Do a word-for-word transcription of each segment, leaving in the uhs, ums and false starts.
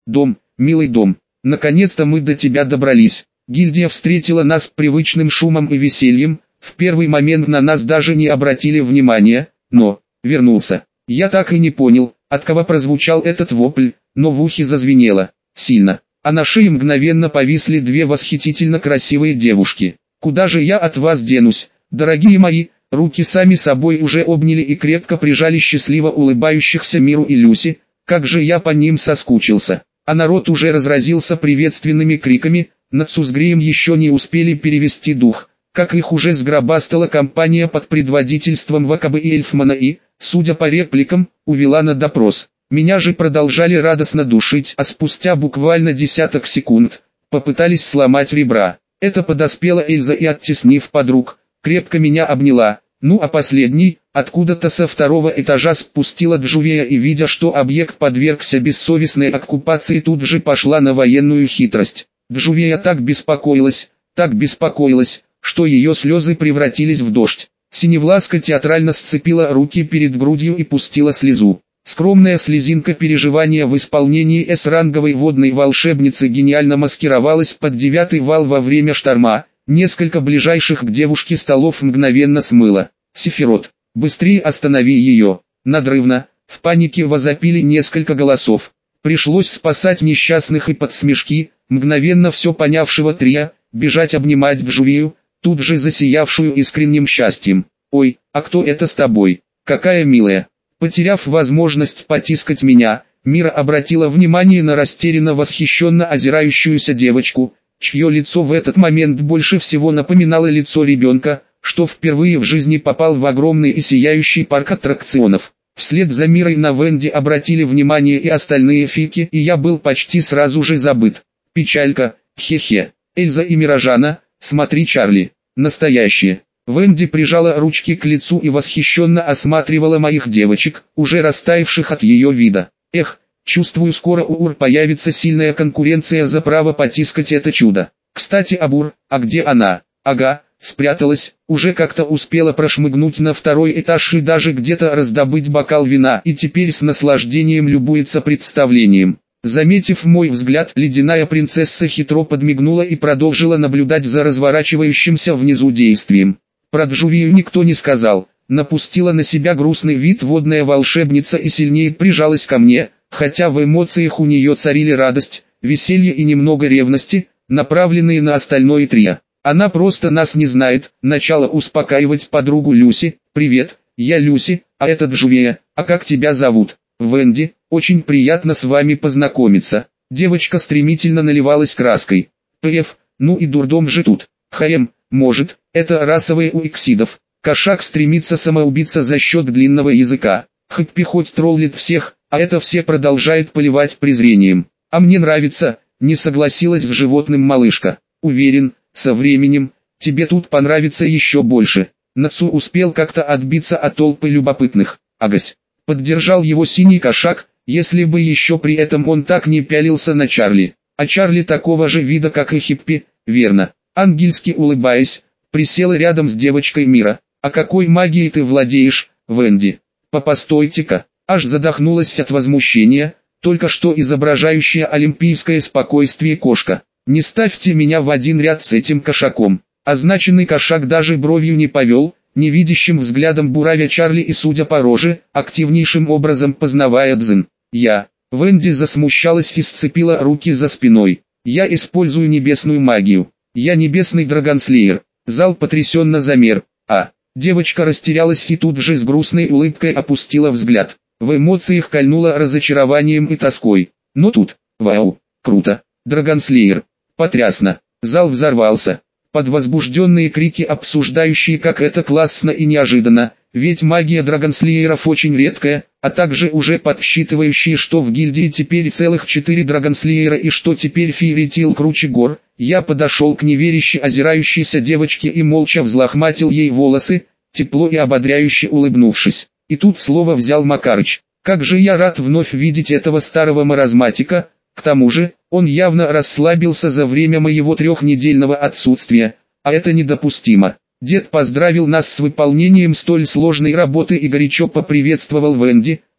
Дом, милый дом, наконец-то мы до тебя добрались. Гильдия встретила нас привычным шумом и весельем, в первый момент на нас даже не обратили внимания, но, вернулся. Я так и не понял, от кого прозвучал этот вопль, но в ухе зазвенело, сильно, а на шее мгновенно повисли две восхитительно красивые девушки. Куда же я от вас денусь, дорогие мои? Руки сами собой уже обняли и крепко прижали счастливо улыбающихся Миру и Люси, как же я по ним соскучился. А народ уже разразился приветственными криками, Нацу с Греем еще не успели перевести дух, как их уже сгробастала компания под предводительством Вакабы и Эльфмана и, судя по репликам, увела на допрос. Меня же продолжали радостно душить, а спустя буквально десяток секунд, попытались сломать ребра. Это подоспела Эльза и, оттеснив подруг, крепко меня обняла. Ну а последний, откуда-то со второго этажа спустила Джувея и, видя, что объект подвергся бессовестной оккупации, тут же пошла на военную хитрость. Джувея так беспокоилась, так беспокоилась, что ее слезы превратились в дождь. Синевласка театрально сцепила руки перед грудью и пустила слезу. Скромная слезинка переживания в исполнении эс-ранговой водной волшебницы гениально маскировалась под девятый вал во время шторма. Несколько ближайших к девушке столов мгновенно смыло. «Сефирот, быстрее останови ее!» Надрывно, в панике возопили несколько голосов. Пришлось спасать несчастных и под смешки, мгновенно все понявшего Трия, бежать обнимать Джувею, тут же засиявшую искренним счастьем. «Ой, а кто это с тобой? Какая милая!» Потеряв возможность потискать меня, Мира обратила внимание на растерянно восхищенно озирающуюся девочку, чье лицо в этот момент больше всего напоминало лицо ребенка, что впервые в жизни попал в огромный и сияющий парк аттракционов. Вслед за Мирой на Венди обратили внимание и остальные фики, и я был почти сразу же забыт. Печалька, хе-хе. Эльза и Миражана, смотри, Чарли, настоящие. Венди прижала ручки к лицу и восхищенно осматривала моих девочек, уже растаявших от ее вида. Эх, чувствую, скоро у Ур появится сильная конкуренция за право потискать это чудо. Кстати, об Ур, а где она? Ага, спряталась, уже как-то успела прошмыгнуть на второй этаж и даже где-то раздобыть бокал вина, и теперь с наслаждением любуется представлением. Заметив мой взгляд, ледяная принцесса хитро подмигнула и продолжила наблюдать за разворачивающимся внизу действием. Про Джувею никто не сказал, напустила на себя грустный вид водная волшебница и сильнее прижалась ко мне, хотя в эмоциях у нее царили радость, веселье и немного ревности, направленные на остальное трио. Она просто нас не знает, начала успокаивать подругу Люси. «Привет, я Люси, а это Джувея, а как тебя зовут?» «Венди, очень приятно с вами познакомиться». Девочка стремительно наливалась краской. «Пф, ну и дурдом же тут. Хм, может, это расовые у иксидов. Кошак стремится самоубиться за счет длинного языка. Хэппи хоть троллит всех, а это все продолжает поливать презрением. А мне нравится», не согласилась с животным малышка. «Уверен, со временем, тебе тут понравится еще больше». Нацу успел как-то отбиться от толпы любопытных. «Агась». Поддержал его синий кошак, если бы еще при этом он так не пялился на Чарли. А Чарли такого же вида, как и Хиппи, верно. Ангельски улыбаясь, присела рядом с девочкой Мира. «А какой магией ты владеешь, Венди?» «Попостойте-ка», аж задохнулась от возмущения, только что изображающая олимпийское спокойствие кошка. «Не ставьте меня в один ряд с этим кошаком». Означенный кошак даже бровью не повел, невидящим взглядом буравя Чарли и, судя по роже, активнейшим образом познавая дзен. «Я». Венди засмущалась и сцепила руки за спиной. «Я использую небесную магию. Я небесный драгонслеер». Зал потрясенно замер. А. Девочка растерялась и тут же с грустной улыбкой опустила взгляд. В эмоциях кольнула разочарованием и тоской. Но тут, вау, круто, драгонслеер, потрясно. Зал взорвался. Под возбужденные крики, обсуждающие, как это классно и неожиданно, ведь магия драгонслееров очень редкая, а также уже подсчитывающие, что в гильдии теперь целых четыре драгонслеера и что теперь Фейритил круче гор, я подошел к неверяще озирающейся девочке и молча взлохматил ей волосы, тепло и ободряюще улыбнувшись. И тут слово взял Макарыч. «Как же я рад вновь видеть этого старого маразматика!» К тому же, он явно расслабился за время моего трехнедельного отсутствия, а это недопустимо. Дед поздравил нас с выполнением столь сложной работы и горячо поприветствовал Венди,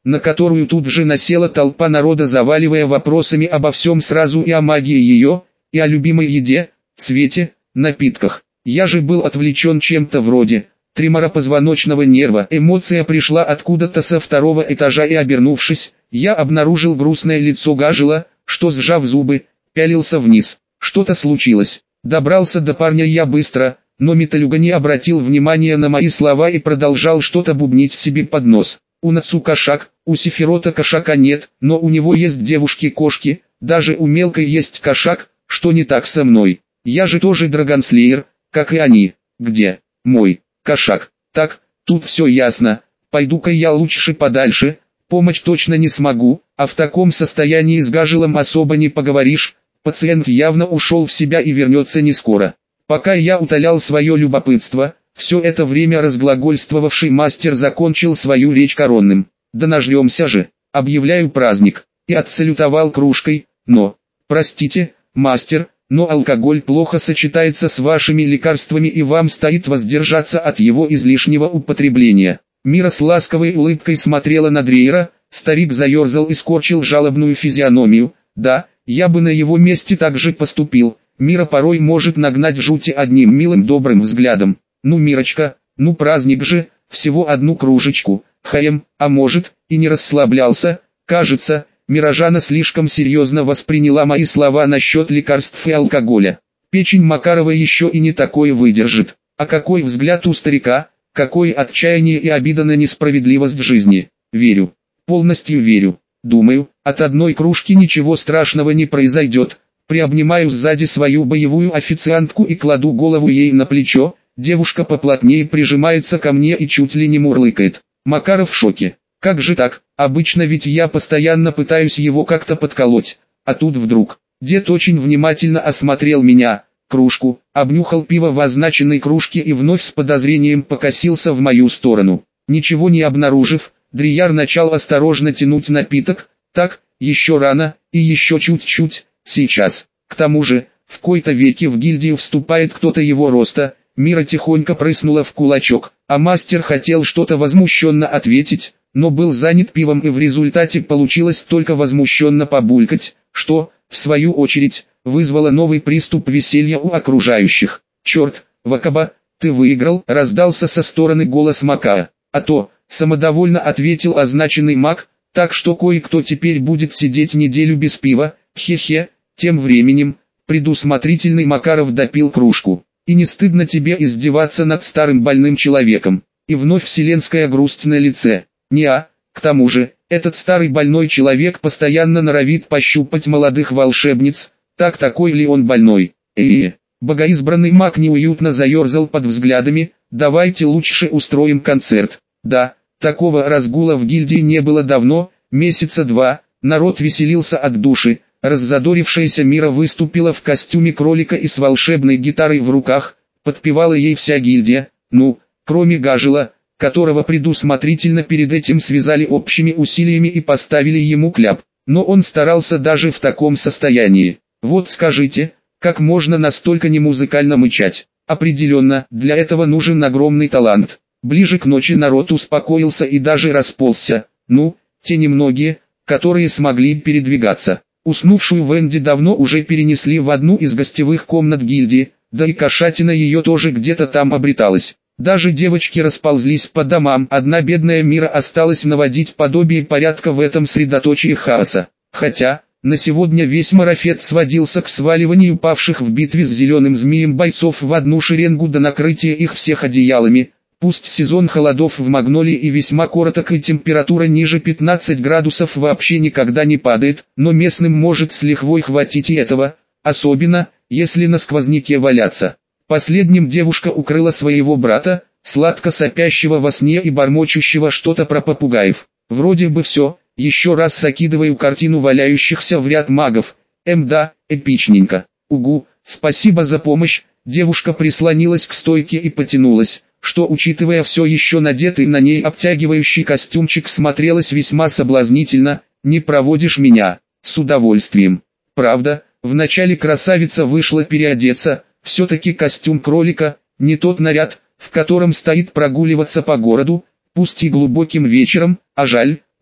на которую тут же насела толпа народа, заваливая вопросами обо всем сразу, и о магии ее, и о любимой еде, цвете, напитках. Я же был отвлечен чем-то вроде тремора позвоночного нерва. Эмоция пришла откуда-то со второго этажа, и, обернувшись, я обнаружил грустное лицо Гажела, что, сжав зубы, пялился вниз. Что-то случилось. Добрался до парня я быстро, но Металюга не обратил внимания на мои слова и продолжал что-то бубнить себе под нос. У Нацу кошак, у Сефирота кошака нет, но у него есть девушки-кошки, даже у мелкой есть кошак. Что не так со мной? Я же тоже драгонслеер, как и они. Где мой кошак? Так, тут все ясно. Пойду-ка я лучше подальше, помочь точно не смогу, а в таком состоянии с Гажелом особо не поговоришь. Пациент явно ушел в себя и вернется не скоро. Пока я утолял свое любопытство, все это время разглагольствовавший мастер закончил свою речь коронным. Да нажремся же, объявляю праздник, и отсалютовал кружкой, но, простите, мастер, но алкоголь плохо сочетается с вашими лекарствами, и вам стоит воздержаться от его излишнего употребления. Мира с ласковой улыбкой смотрела на Дрейера, старик заерзал и скорчил жалобную физиономию. Да, я бы на его месте так же поступил. Мира порой может нагнать жути одним милым добрым взглядом. Ну, Мирочка, ну праздник же, всего одну кружечку. Хэм, а может, и не расслаблялся. Кажется, Мирожана слишком серьезно восприняла мои слова насчет лекарств и алкоголя. Печень Макарова еще и не такое выдержит. А какой взгляд у старика, какое отчаяние и обида на несправедливость жизни. Верю, полностью верю. Думаю, от одной кружки ничего страшного не произойдет. Приобнимаю сзади свою боевую официантку и кладу голову ей на плечо. Девушка поплотнее прижимается ко мне и чуть ли не мурлыкает. Макаров в шоке. Как же так? Обычно ведь я постоянно пытаюсь его как-то подколоть. А тут вдруг. Дед очень внимательно осмотрел меня, кружку, обнюхал пиво в означенной кружке и вновь с подозрением покосился в мою сторону. Ничего не обнаружив, Дрияр начал осторожно тянуть напиток. Так, еще рано, и еще чуть-чуть, сейчас. К тому же, в кои-то веки в гильдию вступает кто-то его роста. Мира тихонько прыснула в кулачок, а мастер хотел что-то возмущенно ответить, но был занят пивом, и в результате получилось только возмущенно побулькать, что, в свою очередь, вызвало новый приступ веселья у окружающих. «Черт, Вакаба, ты выиграл!» — раздался со стороны голос Макаа. «А то», — самодовольно ответил означенный маг, «так что кое-кто теперь будет сидеть неделю без пива, хе-хе». Тем временем, предусмотрительный Макаров допил кружку. «И не стыдно тебе издеваться над старым больным человеком?» И вновь вселенская грусть на лице. «Не-а, к тому же, этот старый больной человек постоянно норовит пощупать молодых волшебниц, так такой ли он больной?» «Э-э-э». Богоизбранный маг неуютно заерзал под взглядами. «Давайте лучше устроим концерт». Да, такого разгула в гильдии не было давно, месяца два, народ веселился от души. Раззадорившаяся Мира выступила в костюме кролика и с волшебной гитарой в руках, подпевала ей вся гильдия, ну, кроме Гажела, которого предусмотрительно перед этим связали общими усилиями и поставили ему кляп. Но он старался даже в таком состоянии. Вот скажите, как можно настолько немузыкально мычать? Определенно, для этого нужен огромный талант. Ближе к ночи народ успокоился и даже расползся, ну, те немногие, которые смогли передвигаться. Уснувшую Венди давно уже перенесли в одну из гостевых комнат гильдии, да и кошатина ее тоже где-то там обреталась. Даже девочки расползлись по домам, одна бедная Мира осталась наводить подобие порядка в этом средоточии хаоса. Хотя, на сегодня весь марафет сводился к сваливанию павших в битве с зеленым змеем бойцов в одну шеренгу до накрытия их всех одеялами. Пусть сезон холодов в Магнолии и весьма короток, и температура ниже пятнадцати градусов вообще никогда не падает, но местным может с лихвой хватить и этого, особенно, если на сквозняке валяться. Последним девушка укрыла своего брата, сладко сопящего во сне и бормочущего что-то про попугаев. Вроде бы все, еще раз закидываю картину валяющихся в ряд магов. Эм да, эпичненько. Угу, спасибо за помощь. Девушка прислонилась к стойке и потянулась, что, учитывая все еще надетый на ней обтягивающий костюмчик, смотрелось весьма соблазнительно. «Не проводишь меня?» «С удовольствием». Правда, вначале красавица вышла переодеться, все-таки костюм кролика, не тот наряд, в котором стоит прогуливаться по городу, пусть и глубоким вечером, а жаль,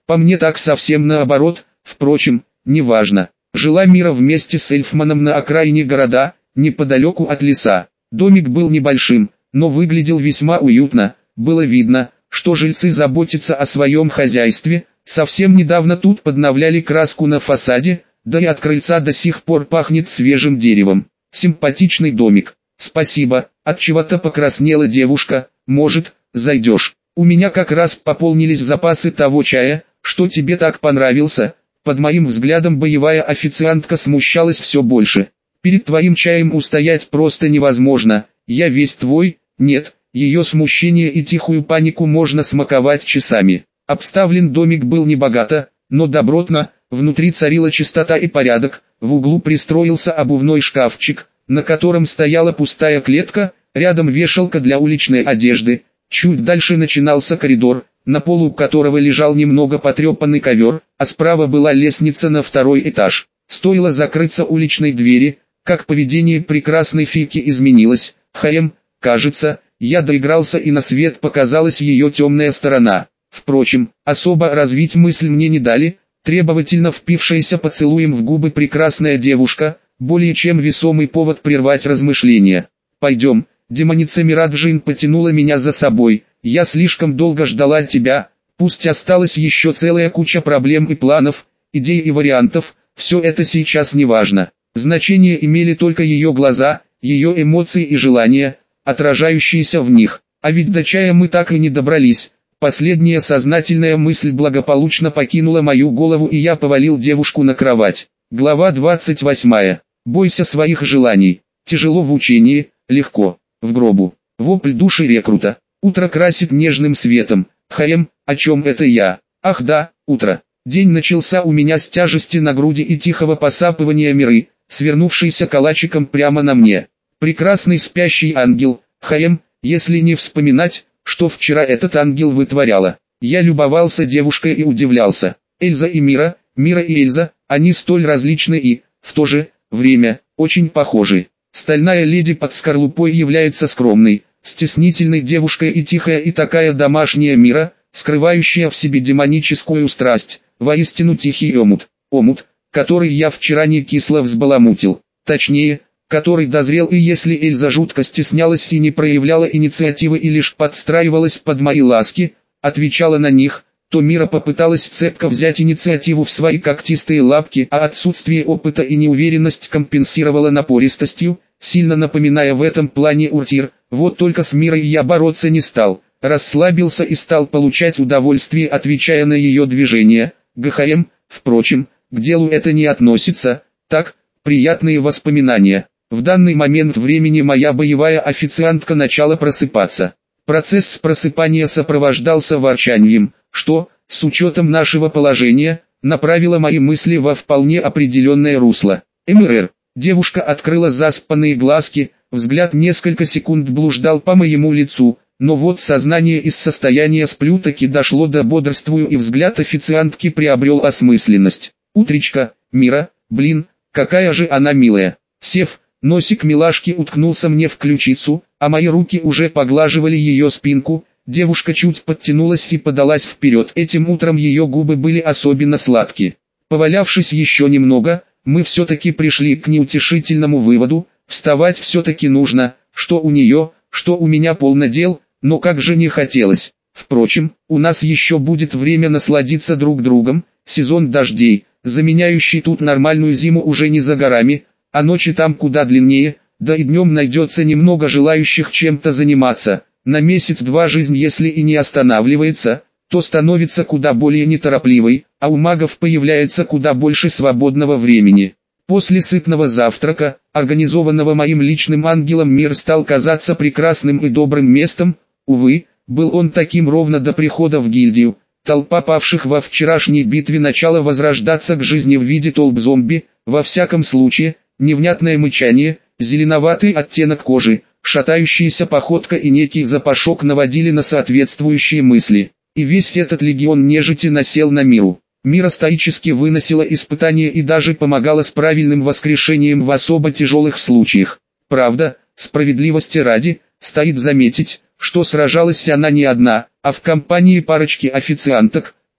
По мне так совсем наоборот, впрочем, неважно. Жила Мира вместе с Эльфманом на окраине города, неподалеку от леса. Домик был небольшим, но выглядел весьма уютно. Было видно, что жильцы заботятся о своем хозяйстве. Совсем недавно тут подновляли краску на фасаде, да и от крыльца до сих пор пахнет свежим деревом. Симпатичный домик. Спасибо. Отчего-то покраснела девушка. Может, зайдешь? У меня как раз пополнились запасы того чая, что тебе так понравился. Под моим взглядом боевая официантка смущалась все больше. Перед твоим чаем устоять просто невозможно. Я весь твой. Нет, ее смущение и тихую панику можно смаковать часами. Обставлен домик был небогато, но добротно. Внутри царила чистота и порядок. В углу пристроился обувной шкафчик, на котором стояла пустая клетка, рядом вешалка для уличной одежды. Чуть дальше начинался коридор, на полу которого лежал немного потрепанный ковер, а справа была лестница на второй этаж. Стоило закрыться уличной двери, как поведение прекрасной Фики изменилось. Хэм, кажется, я доигрался и на свет показалась ее темная сторона. Впрочем, особо развить мысль мне не дали. Требовательно впившаяся поцелуем в губы прекрасная девушка, более чем весомый повод прервать размышления. «Пойдем». Демоница Мираджин потянула меня за собой. «Я слишком долго ждала тебя, пусть осталась еще целая куча проблем и планов, идей и вариантов, все это сейчас не важно. Значение имели только ее глаза, ее эмоции и желания, отражающиеся в них. А ведь до чая мы так и не добрались». Последняя сознательная мысль благополучно покинула мою голову, и я повалил девушку на кровать. Глава двадцать восьмая. Бойся своих желаний. Тяжело в учении, легко в гробу. Вопль души рекрута. Утро красит нежным светом. Хэм, о чем это я? Ах да, утро. День начался у меня с тяжести на груди и тихого посапывания Миры, свернувшейся калачиком прямо на мне. Прекрасный спящий ангел. Хэм, если не вспоминать, что вчера этот ангел вытворяла. Я любовался девушкой и удивлялся. Эльза и Мира, Мира и Эльза, они столь различны и, в то же время, очень похожи. Стальная леди под скорлупой является скромной, стеснительной девушкой, и тихая и такая домашняя Мира, скрывающая в себе демоническую страсть, воистину тихий омут. Омут, который я вчера не кисло взбаламутил. Точнее, который дозрел, и если Эльза жутко стеснялась и не проявляла инициативы и лишь подстраивалась под мои ласки, отвечала на них, то Мира попыталась цепко взять инициативу в свои когтистые лапки, а отсутствие опыта и неуверенность компенсировала напористостью, сильно напоминая в этом плане Уртир. Вот только с Мирой я бороться не стал, расслабился и стал получать удовольствие, отвечая на ее движения. ГХМ, впрочем, к делу это не относится, так, приятные воспоминания. В данный момент времени моя боевая официантка начала просыпаться. Процесс просыпания сопровождался ворчанием, что, с учетом нашего положения, направило мои мысли во вполне определенное русло. МРР. Девушка открыла заспанные глазки, взгляд несколько секунд блуждал по моему лицу, но вот сознание из состояния сплю таки дошло до бодрствую, и взгляд официантки приобрел осмысленность. Утречка, Мира, блин, какая же она милая. Сев, носик милашки уткнулся мне в ключицу, а мои руки уже поглаживали ее спинку. Девушка чуть подтянулась и подалась вперед. Этим утром ее губы были особенно сладкие. Повалявшись еще немного, мы все-таки пришли к неутешительному выводу: вставать все-таки нужно, что у нее, что у меня полно дел, но как же не хотелось. Впрочем, у нас еще будет время насладиться друг другом. Сезон дождей, заменяющий тут нормальную зиму, уже не за горами, а ночи там куда длиннее, да и днем найдется немного желающих чем-то заниматься. На месяц-два жизнь, если и не останавливается, то становится куда более неторопливой, а у магов появляется куда больше свободного времени. После сытного завтрака, организованного моим личным ангелом, мир стал казаться прекрасным и добрым местом. Увы, был он таким ровно до прихода в гильдию. Толпа павших во вчерашней битве начала возрождаться к жизни в виде толп зомби. Во всяком случае, невнятное мычание, зеленоватый оттенок кожи, шатающаяся походка и некий запашок наводили на соответствующие мысли. И весь этот легион нежити насел на Миру. Мира стоически выносила испытания и даже помогала с правильным воскрешением в особо тяжелых случаях. Правда, справедливости ради, стоит заметить, что сражалась она не одна, а в компании парочки официанток,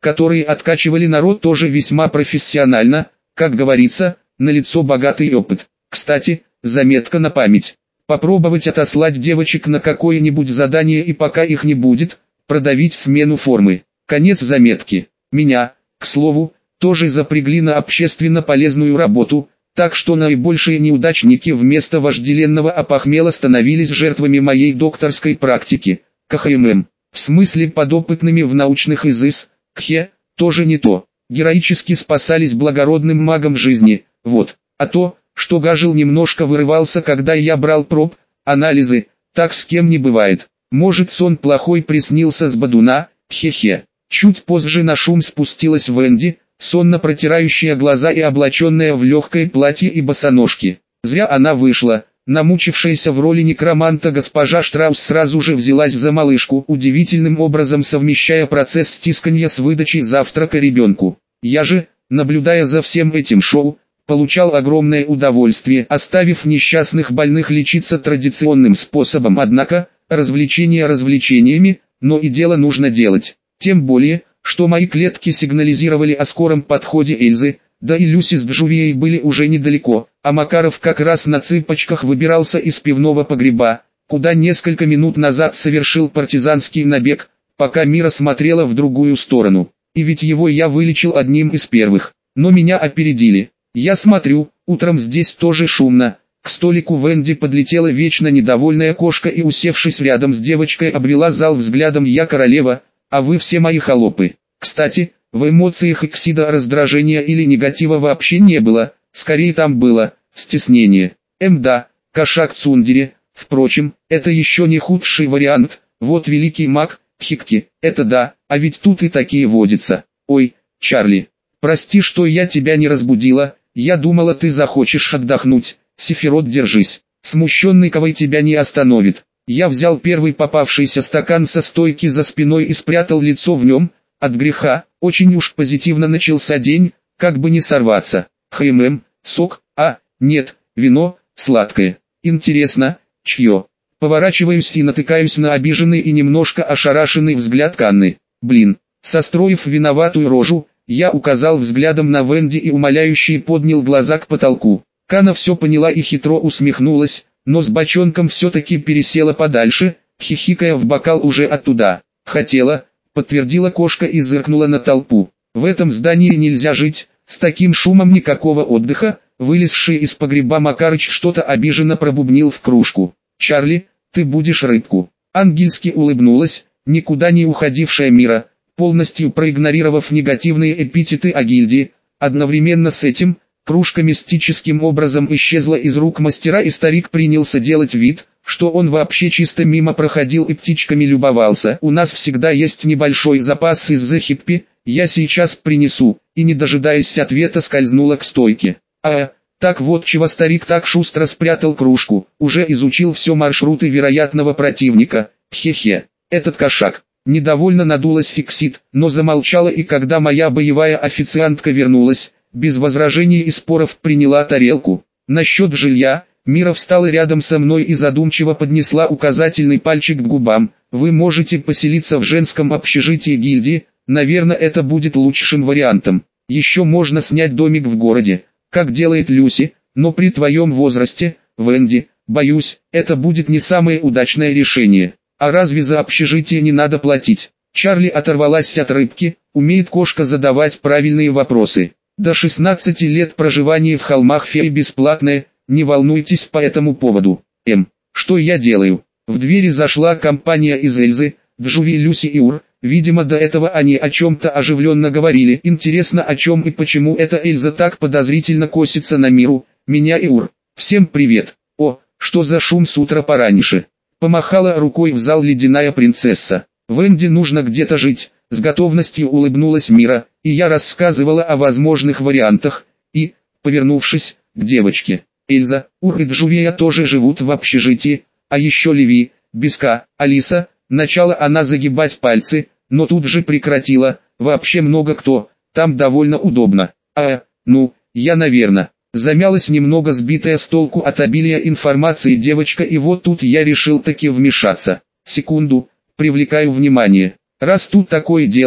которые откачивали народ тоже весьма профессионально, как говорится, налицо богатый опыт. Кстати, заметка на память. Попробовать отослать девочек на какое-нибудь задание и пока их не будет, продавить смену формы. Конец заметки. Меня, к слову, тоже запрягли на общественно полезную работу, так что наибольшие неудачники вместо вожделенного опохмела становились жертвами моей докторской практики, КХММ. В смысле подопытными в научных изыс, кхе, тоже не то. Героически спасались благородным магом жизни, вот. А то, что гажил немножко вырывался, когда я брал проб, анализы, так с кем не бывает. Может, сон плохой приснился с Бадуна, хе-хе. Чуть позже на шум спустилась Венди, сонно протирающая глаза и облаченная в легкое платье и босоножки. Зря она вышла. Намучившаяся в роли некроманта госпожа Штраус сразу же взялась за малышку, удивительным образом совмещая процесс стисканья с выдачей завтрака ребенку. Я же, наблюдая за всем этим шоу, получал огромное удовольствие, оставив несчастных больных лечиться традиционным способом. Однако, развлечения развлечениями, но и дело нужно делать. Тем более, что мои клетки сигнализировали о скором подходе Эльзы, да и Люси с Джувией были уже недалеко, а Макаров как раз на цыпочках выбирался из пивного погреба, куда несколько минут назад совершил партизанский набег, пока Мира смотрела в другую сторону. И ведь его я вылечил одним из первых, но меня опередили. Я смотрю, утром здесь тоже шумно. К столику Венди подлетела вечно недовольная кошка и, усевшись рядом с девочкой, обвела зал взглядом: «Я королева, а вы все мои холопы». Кстати, в эмоциях Иксида раздражения или негатива вообще не было, скорее там было стеснение. Эм да, кошак Цундере, впрочем, это еще не худший вариант. Вот великий маг, Хикки, это да, а ведь тут и такие водятся. Ой, Чарли, прости, что я тебя не разбудила, я думала, ты захочешь отдохнуть. Сефирот, держись, смущенный Кавай тебя не остановит. Я взял первый попавшийся стакан со стойки за спиной и спрятал лицо в нем. От греха, очень уж позитивно начался день, как бы не сорваться. ХММ, сок, а, нет, вино, сладкое. Интересно, чье? Поворачиваюсь и натыкаюсь на обиженный и немножко ошарашенный взгляд Канны. Блин, состроив виноватую рожу, я указал взглядом на Венди и умоляюще поднял глаза к потолку. Канна все поняла и хитро усмехнулась, но с бочонком все-таки пересела подальше, хихикая в бокал уже оттуда. Хотела, подтвердила кошка и зыркнула на толпу. В этом здании нельзя жить, с таким шумом никакого отдыха. Вылезший из погреба Макарыч что-то обиженно пробубнил в кружку. «Чарли, ты будешь рыбку». Ангельски улыбнулась, никуда не уходившая Мира, полностью проигнорировав негативные эпитеты о гильдии. Одновременно с этим, кружка мистическим образом исчезла из рук мастера, и старик принялся делать вид, что он вообще чисто мимо проходил и птичками любовался. «У нас всегда есть небольшой запас из-за хиппи, я сейчас принесу», и, не дожидаясь ответа, скользнула к стойке. «А, так вот чего старик так шустро спрятал кружку, уже изучил все маршруты вероятного противника, хе-хе, этот кошак». Недовольно надулась Фиксит, но замолчала, и когда моя боевая официантка вернулась, без возражений и споров приняла тарелку. Насчет жилья, Мира встала рядом со мной и задумчиво поднесла указательный пальчик к губам. «Вы можете поселиться в женском общежитии гильдии, наверное, это будет лучшим вариантом. Еще можно снять домик в городе, как делает Люси, но при твоем возрасте, Венди, боюсь, это будет не самое удачное решение. А разве за общежитие не надо платить?» Чарли оторвалась от рыбки. Умеет кошка задавать правильные вопросы. До шестнадцати лет проживание в холмах феи бесплатное, не волнуйтесь по этому поводу. М. Что я делаю? В двери зашла компания из Эльзы, Джуви, Люси и Ур. Видимо, до этого они о чем-то оживленно говорили. Интересно, о чем и почему эта Эльза так подозрительно косится на Миру, меня и Ур. «Всем привет. О, что за шум с утра пораньше?» Помахала рукой в зал ледяная принцесса. «Венди нужно где-то жить», с готовностью улыбнулась Мира, и я рассказывала о возможных вариантах, и, повернувшись к девочке: «Эльза, Ур и Джувия тоже живут в общежитии, а еще Леви, Беска, Алиса». Начала она загибать пальцы, но тут же прекратила. «Вообще много кто, там довольно удобно». «А, ну, я наверное». Замялась немного сбитая с толку от обилия информации девочка, и вот тут я решил таки вмешаться. «Секунду, привлекаю внимание. Раз тут такое дело,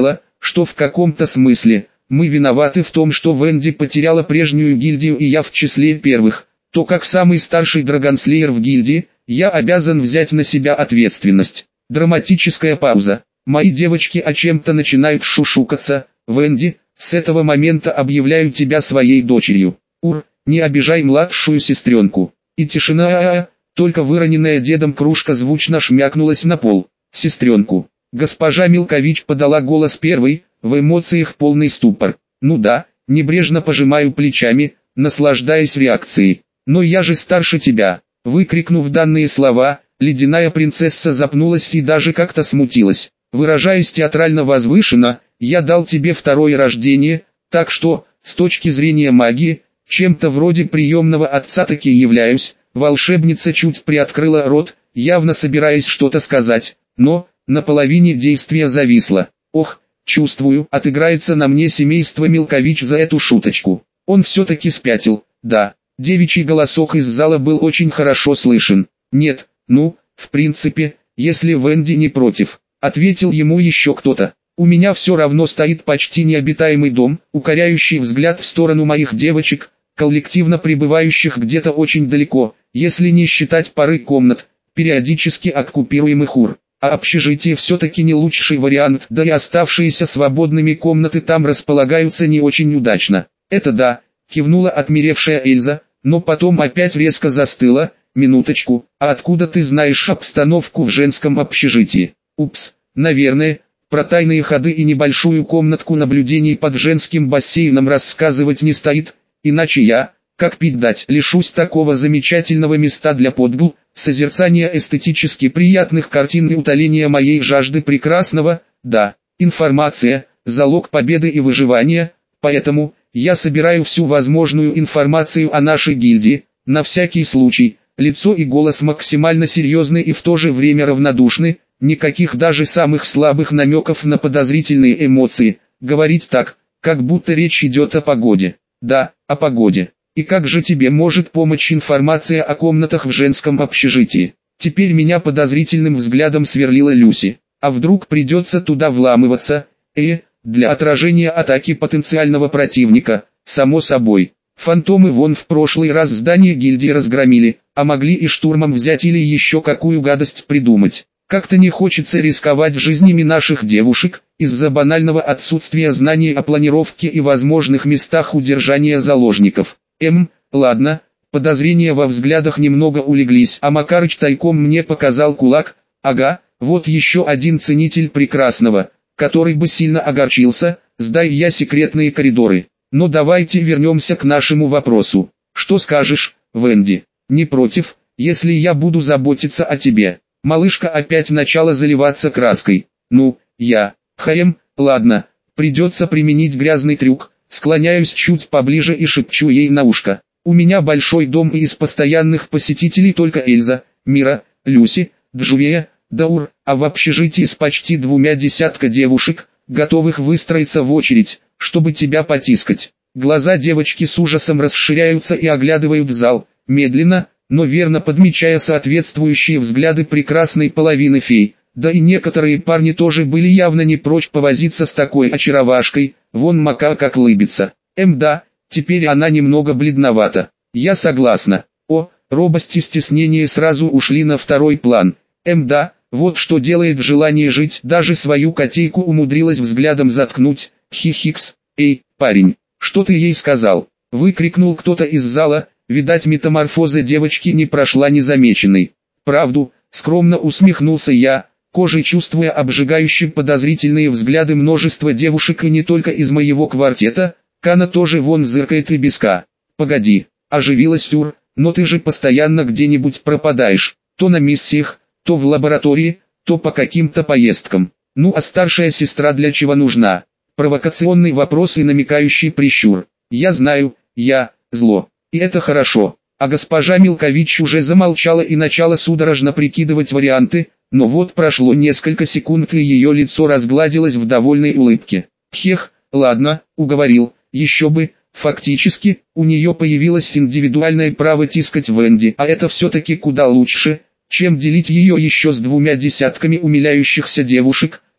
что в каком-то смысле мы виноваты в том, что Венди потеряла прежнюю гильдию и я в числе первых, то как самый старший драгонслеер в гильдии, я обязан взять на себя ответственность. Драматическая пауза. Мои девочки о чем-то начинают шушукаться. Венди, с этого момента объявляю тебя своей дочерью. Ур, не обижай младшую сестренку. И тишина, а -а, только выроненная дедом кружка звучно шмякнулась на пол. Сестренку. Госпожа Милкович подала голос первой, в эмоциях полный ступор. Ну да, небрежно пожимаю плечами, наслаждаясь реакцией. Но я же старше тебя. Выкрикнув данные слова, ледяная принцесса запнулась и даже как-то смутилась. Выражаясь театрально возвышенно, я дал тебе второе рождение, так что, с точки зрения магии, чем-то вроде приемного отца таки являюсь. Волшебница чуть приоткрыла рот, явно собираясь что-то сказать, но на половине действия зависла. Ох, чувствую, отыграется на мне семейство Милкович за эту шуточку. Он все-таки спятил, да. Девичий голосок из зала был очень хорошо слышен. Нет, ну, в принципе, если Венди не против, ответил ему еще кто-то. У меня все равно стоит почти необитаемый дом, укоряющий взгляд в сторону моих девочек, коллективно пребывающих где-то очень далеко, если не считать пары комнат, периодически оккупируемых ур. А общежитие все-таки не лучший вариант, да и оставшиеся свободными комнаты там располагаются не очень удачно. Это да, кивнула отмеревшая Эльза, но потом опять резко застыла. Минуточку, а откуда ты знаешь обстановку в женском общежитии? Упс, наверное, про тайные ходы и небольшую комнатку наблюдений под женским бассейном рассказывать не стоит, иначе я, как пить дать, лишусь такого замечательного места для подгул, созерцания эстетически приятных картин и утоления моей жажды прекрасного. Да, информация – залог победы и выживания, поэтому я собираю всю возможную информацию о нашей гильдии, на всякий случай. Лицо и голос максимально серьезны и в то же время равнодушны, никаких даже самых слабых намеков на подозрительные эмоции, говорить так, как будто речь идет о погоде. Да, о погоде. И как же тебе может помочь информация о комнатах в женском общежитии? Теперь меня подозрительным взглядом сверлила Люси. А вдруг придется туда вламываться? Э, для отражения атаки потенциального противника, само собой. Фантомы вон в прошлый раз здание гильдии разгромили, а могли и штурмом взять или еще какую гадость придумать. Как-то не хочется рисковать жизнями наших девушек, из-за банального отсутствия знаний о планировке и возможных местах удержания заложников. Эм, ладно, подозрения во взглядах немного улеглись, а Макарыч тайком мне показал кулак. Ага, вот еще один ценитель прекрасного, который бы сильно огорчился, сдай я секретные коридоры. Но давайте вернемся к нашему вопросу. Что скажешь, Венди? Не против, если я буду заботиться о тебе? Малышка опять начала заливаться краской. Ну, я, хм, ладно, придется применить грязный трюк. Склоняюсь чуть поближе и шепчу ей на ушко. У меня большой дом и из постоянных посетителей только Эльза, Мира, Люси, Джувея, Даур, а в общежитии с почти двумя десятка девушек, готовых выстроиться в очередь, чтобы тебя потискать. Глаза девочки с ужасом расширяются и оглядывают зал, медленно, но верно подмечая соответствующие взгляды прекрасной половины фей. Да и некоторые парни тоже были явно не прочь повозиться с такой очаровашкой, вон Мака как лыбится. Эм да, теперь она немного бледновата. Я согласна. О, робость и стеснение сразу ушли на второй план. Эм да, вот что делает желание жить, даже свою котейку умудрилась взглядом заткнуть. Хихикс, эй, парень, что ты ей сказал? Выкрикнул кто-то из зала, видать метаморфоза девочки не прошла незамеченной. Правду, скромно усмехнулся я, кожей чувствуя обжигающие подозрительные взгляды множества девушек и не только из моего квартета. Кана тоже вон зыркает и беска. Погоди, оживилась Тюр, но ты же постоянно где-нибудь пропадаешь, то на миссиях, то в лаборатории, то по каким-то поездкам. Ну а старшая сестра для чего нужна? Провокационный вопрос и намекающий прищур. Я знаю, я, зло. И это хорошо. А госпожа Милкович уже замолчала и начала судорожно прикидывать варианты, но вот прошло несколько секунд и ее лицо разгладилось в довольной улыбке. Хех, ладно, уговорил, еще бы, фактически, у нее появилось индивидуальное право тискать Венди, а это все-таки куда лучше, чем делить ее еще с двумя десятками умиляющихся девушек.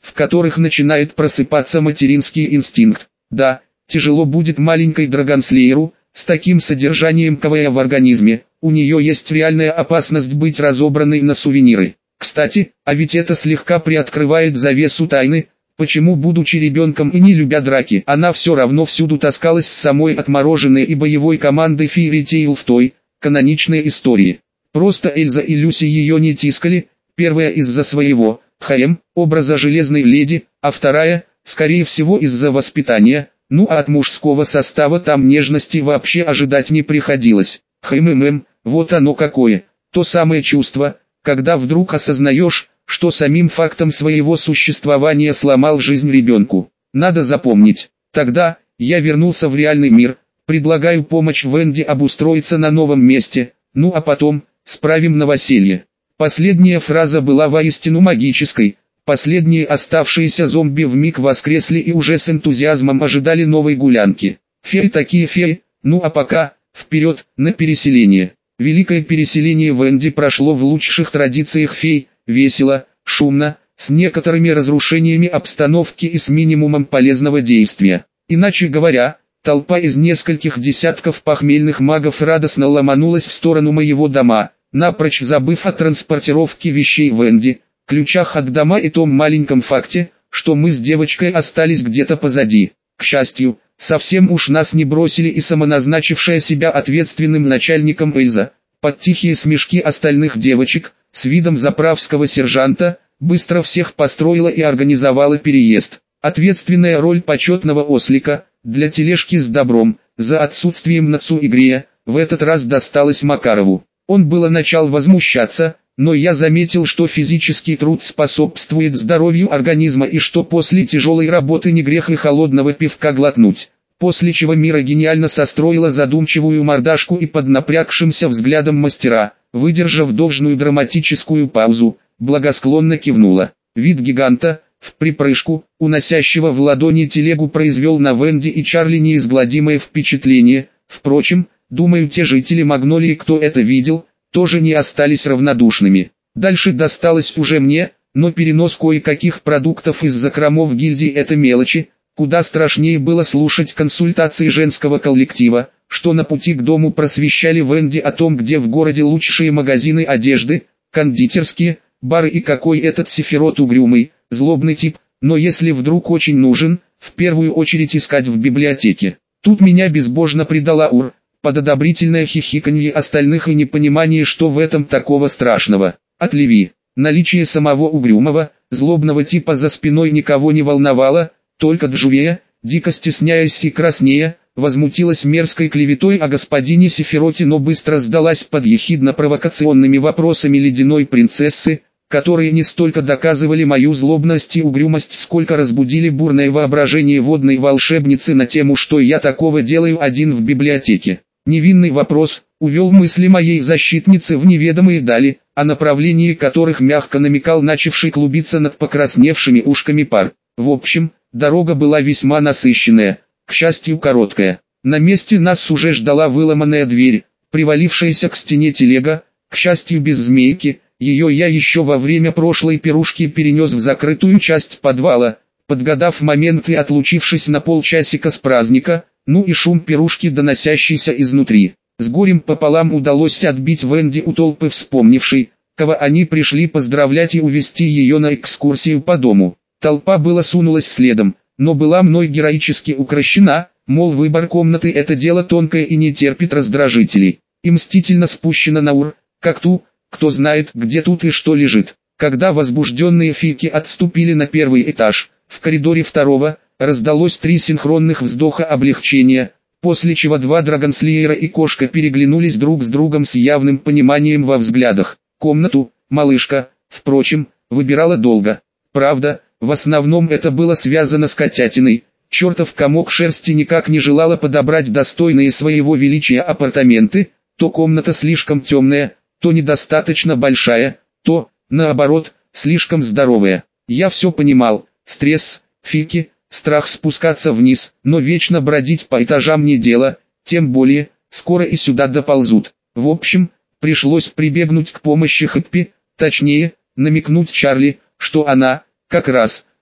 в которых начинает просыпаться материнский инстинкт. Да, тяжело будет маленькой драгонслееру, с таким содержанием КВ в организме, у нее есть реальная опасность быть разобранной на сувениры. Кстати, а ведь это слегка приоткрывает завесу тайны, почему, будучи ребенком и не любя драки, она все равно всюду таскалась с самой отмороженной и боевой командой Fairy Tail в той, каноничной истории. Просто Эльза и Люси ее не тискали, первая из-за своего, ХМ, образа железной леди, а вторая, скорее всего из-за воспитания, ну а от мужского состава там нежности вообще ожидать не приходилось. ХММ, вот оно какое, то самое чувство, когда вдруг осознаешь, что самим фактом своего существования сломал жизнь ребенку. Надо запомнить. Тогда, я вернулся в реальный мир, предлагаю помощь Венди обустроиться на новом месте, ну а потом, справим новоселье. Последняя фраза была воистину магической. Последние оставшиеся зомби вмиг воскресли и уже с энтузиазмом ожидали новой гулянки. Феи такие феи, ну а пока, вперед, на переселение. Великое переселение Венди прошло в лучших традициях фей, весело, шумно, с некоторыми разрушениями обстановки и с минимумом полезного действия. Иначе говоря, толпа из нескольких десятков похмельных магов радостно ломанулась в сторону моего дома, напрочь забыв о транспортировке вещей Венди, ключах от дома и том маленьком факте, что мы с девочкой остались где-то позади. К счастью, совсем уж нас не бросили и самоназначившая себя ответственным начальником Эльза, под тихие смешки остальных девочек, с видом заправского сержанта, быстро всех построила и организовала переезд. Ответственная роль почетного ослика, для тележки с добром, за отсутствием Нацу и Грея, в этот раз досталась Макарову. Он было начал возмущаться, но я заметил, что физический труд способствует здоровью организма и что после тяжелой работы не грех и холодного пивка глотнуть. После чего Мира гениально состроила задумчивую мордашку и под напрягшимся взглядом мастера, выдержав должную драматическую паузу, благосклонно кивнула. Вид гиганта, в припрыжку, уносящего в ладони телегу, произвел на Венди и Чарли неизгладимое впечатление. Впрочем, думаю, те жители Магнолии, кто это видел, тоже не остались равнодушными. Дальше досталось уже мне, но перенос кое-каких продуктов из закромов гильдии — это мелочи. Куда страшнее было слушать консультации женского коллектива, что на пути к дому просвещали Венди о том, где в городе лучшие магазины одежды, кондитерские, бары и какой этот Сефирот угрюмый, злобный тип, но если вдруг очень нужен, в первую очередь искать в библиотеке. Тут меня безбожно предала Ур, под одобрительное хихиканье остальных и непонимание, что в этом такого страшного. От Леви, наличие самого угрюмого, злобного типа за спиной никого не волновало, только Джувея, дико стесняясь и краснея, возмутилась мерзкой клеветой о господине Сефироте, но быстро сдалась под ехидно-провокационными вопросами ледяной принцессы, которые не столько доказывали мою злобность и угрюмость, сколько разбудили бурное воображение водной волшебницы на тему, что я такого делаю один в библиотеке. Невинный вопрос увел мысли моей защитницы в неведомые дали, о направлении которых мягко намекал начавший клубиться над покрасневшими ушками пар. В общем, дорога была весьма насыщенная, к счастью короткая. На месте нас уже ждала выломанная дверь, привалившаяся к стене телега, к счастью без змейки. Ее я еще во время прошлой пирушки перенес в закрытую часть подвала, подгадав момент и отлучившись на полчасика с праздника, ну и шум пирушки, доносящийся изнутри. С горем пополам удалось отбить Венди у толпы, вспомнившей, кого они пришли поздравлять и увести ее на экскурсию по дому. Толпа была сунулась следом, но была мной героически укрощена, мол, выбор комнаты — это дело тонкое и не терпит раздражителей, и мстительно спущена на Ур, как ту, кто знает, где тут и что лежит. Когда возбужденные фики отступили на первый этаж, в коридоре второго, раздалось три синхронных вздоха облегчения, после чего два драгонслеера и кошка переглянулись друг с другом с явным пониманием во взглядах. Комнату, малышка, впрочем, выбирала долго. Правда, в основном это было связано с котятиной. Чертов комок шерсти никак не желала подобрать достойные своего величия апартаменты, то комната слишком темная, то недостаточно большая, то, наоборот, слишком здоровая. Я все понимал, стресс, фики, страх спускаться вниз, но вечно бродить по этажам не дело, тем более, скоро и сюда доползут. В общем, пришлось прибегнуть к помощи Хэппи, точнее, намекнуть Чарли, что она, как раз,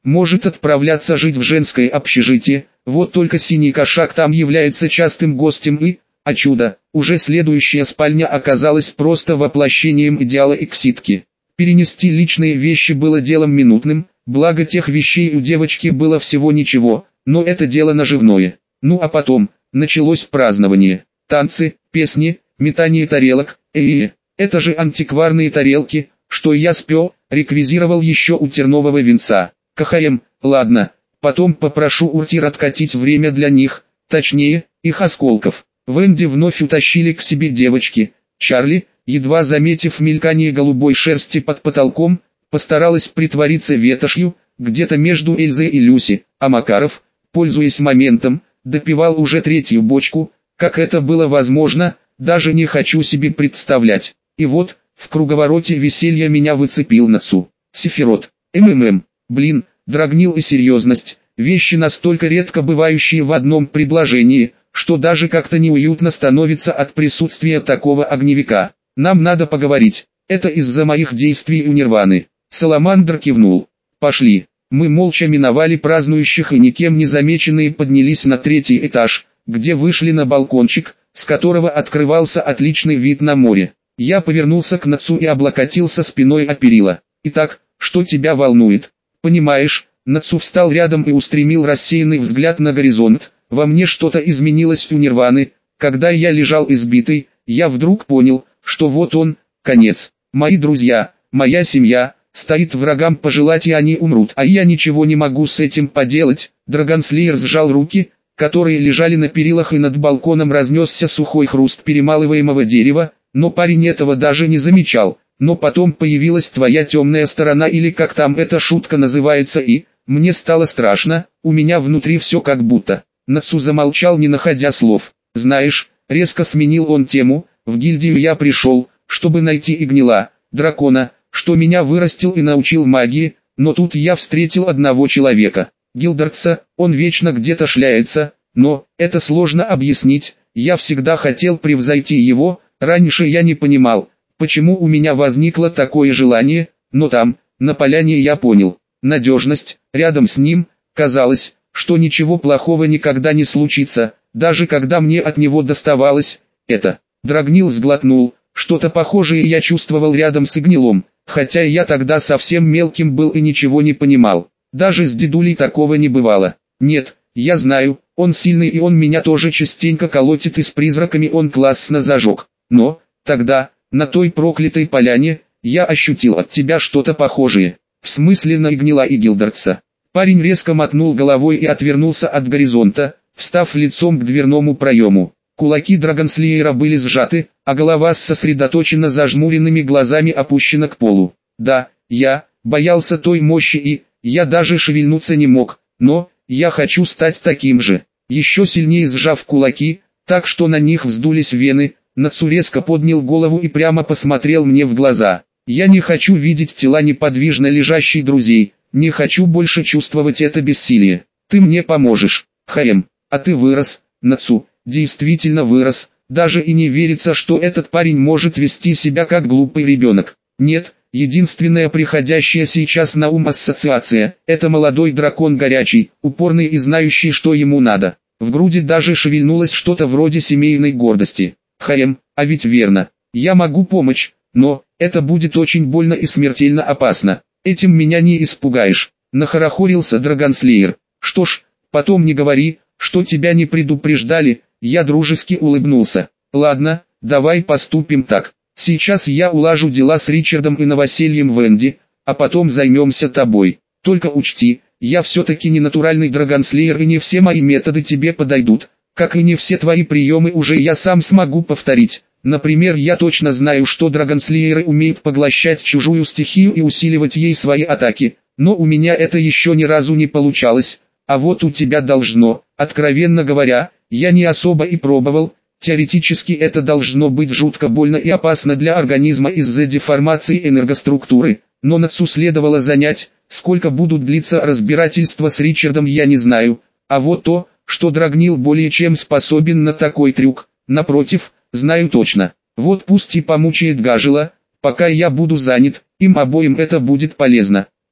может отправляться жить в женское общежитие, вот только синий кошак там является частым гостем и, о чудо, уже следующая спальня оказалась просто воплощением идеала экситки. Перенести личные вещи было делом минутным, благо тех вещей у девочки было всего ничего, но это дело наживное. Ну а потом, началось празднование, танцы, песни, метание тарелок, э, это же антикварные тарелки, что я спел, реквизировал еще у тернового венца. КХМ, ладно, потом попрошу Уртир откатить время для них, точнее, их осколков. Венди вновь утащили к себе девочки. Чарли, едва заметив мелькание голубой шерсти под потолком, постаралась притвориться ветошью, где-то между Эльзой и Люси, а Макаров, пользуясь моментом, допивал уже третью бочку, как это было возможно, даже не хочу себе представлять. И вот, в круговороте веселья меня выцепил Нацу. Сефирот, МММ, блин, драгнил и серьезность, вещи настолько редко бывающие в одном предложении, что даже как-то неуютно становится от присутствия такого огневика. Нам надо поговорить, это из-за моих действий у Нирваны. Саламандр кивнул. Пошли. Мы молча миновали празднующих и никем не замеченные поднялись на третий этаж, где вышли на балкончик, с которого открывался отличный вид на море. Я повернулся к Нацу и облокотился спиной о перила. Итак, что тебя волнует? Понимаешь, Нацу встал рядом и устремил рассеянный взгляд на горизонт. Во мне что-то изменилось у Нирваны. Когда я лежал избитый, я вдруг понял, что вот он, конец. Мои друзья, моя семья, стоит врагам пожелать, и они умрут. А я ничего не могу с этим поделать. Драгонслеер сжал руки, которые лежали на перилах, и над балконом разнесся сухой хруст перемалываемого дерева, но парень этого даже не замечал. Но потом появилась твоя темная сторона, или как там эта шутка называется, и мне стало страшно, у меня внутри все как будто... Нацу замолчал, не находя слов. Знаешь, резко сменил он тему, в гильдию я пришел, чтобы найти Игнила, дракона, что меня вырастил и научил магии, но тут я встретил одного человека, Гилдардса, он вечно где-то шляется, но, это сложно объяснить, я всегда хотел превзойти его, раньше я не понимал, почему у меня возникло такое желание, но там, на поляне я понял, надежность, рядом с ним, казалось, что ничего плохого никогда не случится, даже когда мне от него доставалось, это. Драгнил сглотнул, что-то похожее я чувствовал рядом с Игнилом, хотя я тогда совсем мелким был и ничего не понимал, даже с дедулей такого не бывало. Нет, я знаю, он сильный и он меня тоже частенько колотит, и с призраками он классно зажег, но, тогда, на той проклятой поляне, я ощутил от тебя что-то похожее, в смысле на Игнила и Гилдардса. Парень резко мотнул головой и отвернулся от горизонта, встав лицом к дверному проему. Кулаки Драгонслеера были сжаты, а голова с сосредоточенно зажмуренными глазами опущена к полу. Да, я боялся той мощи и, я даже шевельнуться не мог, но, я хочу стать таким же. Еще сильнее сжав кулаки, так что на них вздулись вены, Нацу резко поднял голову и прямо посмотрел мне в глаза. Я не хочу видеть тела неподвижно лежащих друзей. Не хочу больше чувствовать это бессилие. Ты мне поможешь, Хаем. А ты вырос, Нацу, действительно вырос. Даже и не верится, что этот парень может вести себя как глупый ребенок. Нет, единственная приходящая сейчас на ум ассоциация – это молодой дракон горячий, упорный и знающий, что ему надо. В груди даже шевельнулось что-то вроде семейной гордости. Хаем, а ведь верно. Я могу помочь, но это будет очень больно и смертельно опасно. Этим меня не испугаешь, нахорохорился Драгонслеер. Что ж, потом не говори, что тебя не предупреждали, я дружески улыбнулся. Ладно, давай поступим так. Сейчас я улажу дела с Ричардом и новосельем Венди, а потом займемся тобой. Только учти, я все-таки не натуральный Драгонслеер, и не все мои методы тебе подойдут, как и не все твои приемы уже я сам смогу повторить. Например, я точно знаю, что драгонслееры умеют поглощать чужую стихию и усиливать ей свои атаки, но у меня это еще ни разу не получалось, а вот у тебя должно. Откровенно говоря, я не особо и пробовал, теоретически это должно быть жутко больно и опасно для организма из-за деформации энергоструктуры, но Нацу следовало занять, сколько будут длиться разбирательства с Ричардом, я не знаю, а вот то, что Драгнил более чем способен на такой трюк, напротив, знаю точно. Вот пусть и помучает Гажела, пока я буду занят, им обоим это будет полезно. Да,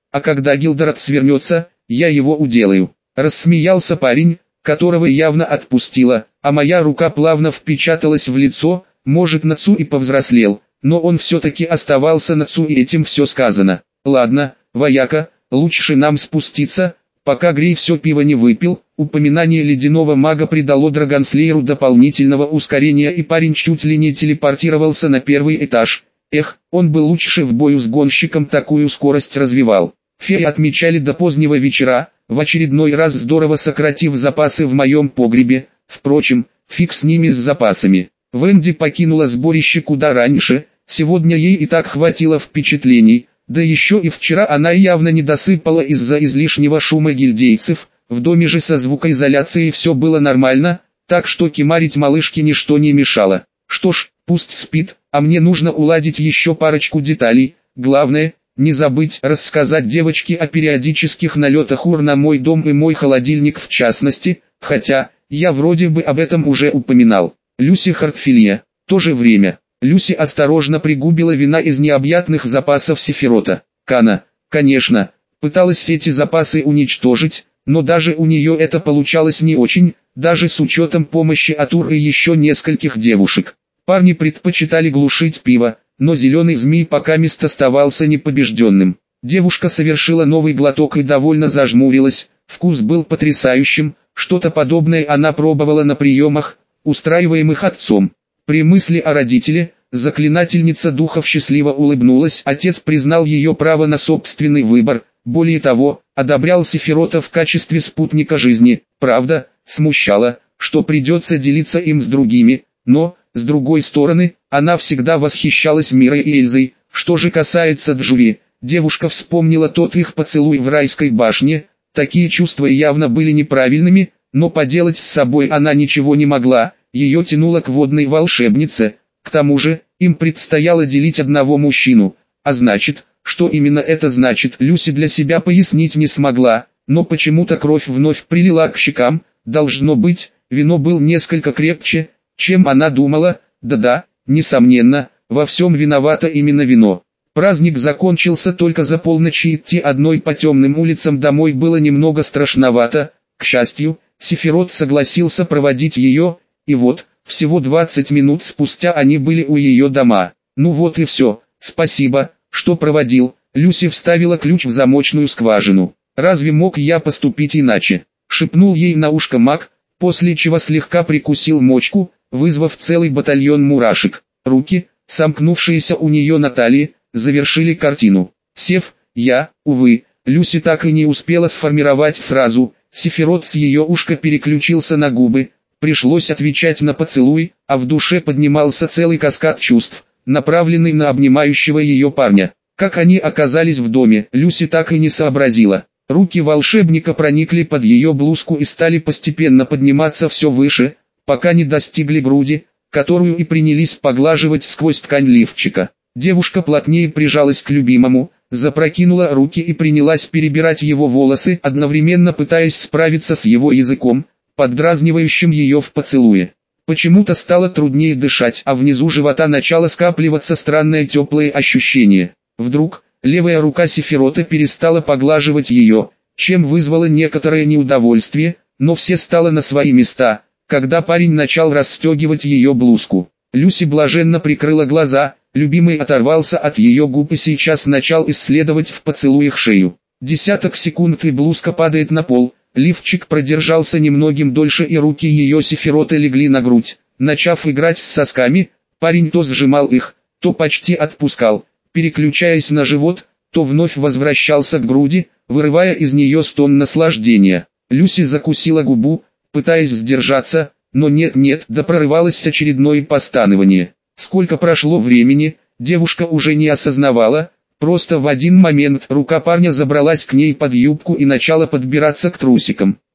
а когда Гилдерат свернется, я его уделаю. Рассмеялся парень, которого явно отпустило, а моя рука плавно впечаталась в лицо. Может, Нацу и повзрослел, но он все-таки оставался Нацу, и этим все сказано. Ладно, вояка, лучше нам спуститься, пока Грей все пиво не выпил. Упоминание ледяного мага придало Драгонслееру дополнительного ускорения, и парень чуть ли не телепортировался на первый этаж. Эх, он бы лучше в бою с гонщиком такую скорость развивал. Феи отмечали до позднего вечера, в очередной раз здорово сократив запасы в моем погребе. Впрочем, фиг с ними с запасами. Венди покинула сборище куда раньше, сегодня ей и так хватило впечатлений, да еще и вчера она явно не досыпала из-за излишнего шума гильдейцев. В доме же со звукоизоляцией все было нормально, так что кимарить малышке ничто не мешало. Что ж, пусть спит, а мне нужно уладить еще парочку деталей. Главное, не забыть рассказать девочке о периодических налетах ур на мой дом и мой холодильник в частности, хотя, я вроде бы об этом уже упоминал. Люси Хартфилья. То же время. Люси осторожно пригубила вина из необъятных запасов Сефирота. Кана, конечно, пыталась эти запасы уничтожить, но даже у нее это получалось не очень, даже с учетом помощи от Ур и еще нескольких девушек. Парни предпочитали глушить пиво, но зеленый змей покамест оставался непобежденным. Девушка совершила новый глоток и довольно зажмурилась, вкус был потрясающим, что-то подобное она пробовала на приемах, устраиваемых отцом. При мысли о родителе, заклинательница духов счастливо улыбнулась. Отец признал ее право на собственный выбор, более того, одобрял Сефирота в качестве спутника жизни. Правда, смущало, что придется делиться им с другими, но, с другой стороны, она всегда восхищалась Мирой и Эльзой. Что же касается Джури, девушка вспомнила тот их поцелуй в райской башне. Такие чувства явно были неправильными, но поделать с собой она ничего не могла, ее тянуло к водной волшебнице. К тому же, им предстояло делить одного мужчину, а значит, что именно это значит, Люси для себя пояснить не смогла, но почему-то кровь вновь прилила к щекам. Должно быть, вино было несколько крепче, чем она думала. Да-да, несомненно, во всем виновато именно вино. Праздник закончился только за полночь, и идти одной по темным улицам домой было немного страшновато. К счастью, Сефирот согласился проводить ее, и вот, всего двадцать минут спустя они были у ее дома. Ну вот и все, спасибо, что проводил. Люси вставила ключ в замочную скважину. Разве мог я поступить иначе? Шепнул ей на ушко маг, после чего слегка прикусил мочку, вызвав целый батальон мурашек. Руки, сомкнувшиеся у нее на талии, завершили картину. Сев, я, увы, Люси так и не успела сформировать фразу. Сефирот с ее ушка переключился на губы. Пришлось отвечать на поцелуй, а в душе поднимался целый каскад чувств, направленный на обнимающего ее парня. Как они оказались в доме, Люси так и не сообразила. Руки волшебника проникли под ее блузку и стали постепенно подниматься все выше, пока не достигли груди, которую и принялись поглаживать сквозь ткань лифчика. Девушка плотнее прижалась к любимому, запрокинула руки и принялась перебирать его волосы, одновременно пытаясь справиться с его языком, поддразнивающим ее в поцелуе. Почему-то стало труднее дышать, а внизу живота начало скапливаться странное теплое ощущение. Вдруг, левая рука Сефирота перестала поглаживать ее, чем вызвало некоторое неудовольствие, но все стало на свои места, когда парень начал расстегивать ее блузку. Люси блаженно прикрыла глаза, любимый оторвался от ее губ и сейчас начал исследовать в поцелуях шею. Десяток секунд и блузка падает на пол. Лифчик продержался немногим дольше, и руки ее Сефирота легли на грудь. Начав играть с сосками, парень то сжимал их, то почти отпускал, переключаясь на живот, то вновь возвращался к груди, вырывая из нее стон наслаждения. Люси закусила губу, пытаясь сдержаться, но нет-нет, да прорывалось очередное постанование. Сколько прошло времени, девушка уже не осознавала. Просто в один момент рука парня забралась к ней под юбку и начала подбираться к трусикам.